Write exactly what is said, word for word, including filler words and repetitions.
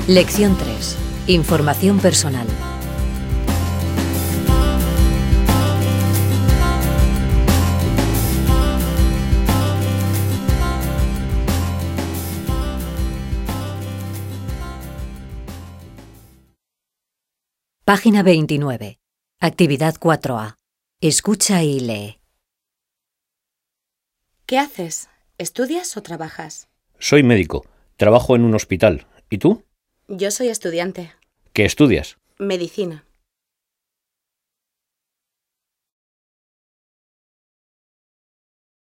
Lección tres. Información personal. Página veintinueve. Actividad cuatro A. Escucha y lee. ¿Qué haces? ¿Estudias o trabajas? Soy médico. Trabajo en un hospital. ¿Y tú? Yo soy estudiante. ¿Qué estudias? Medicina.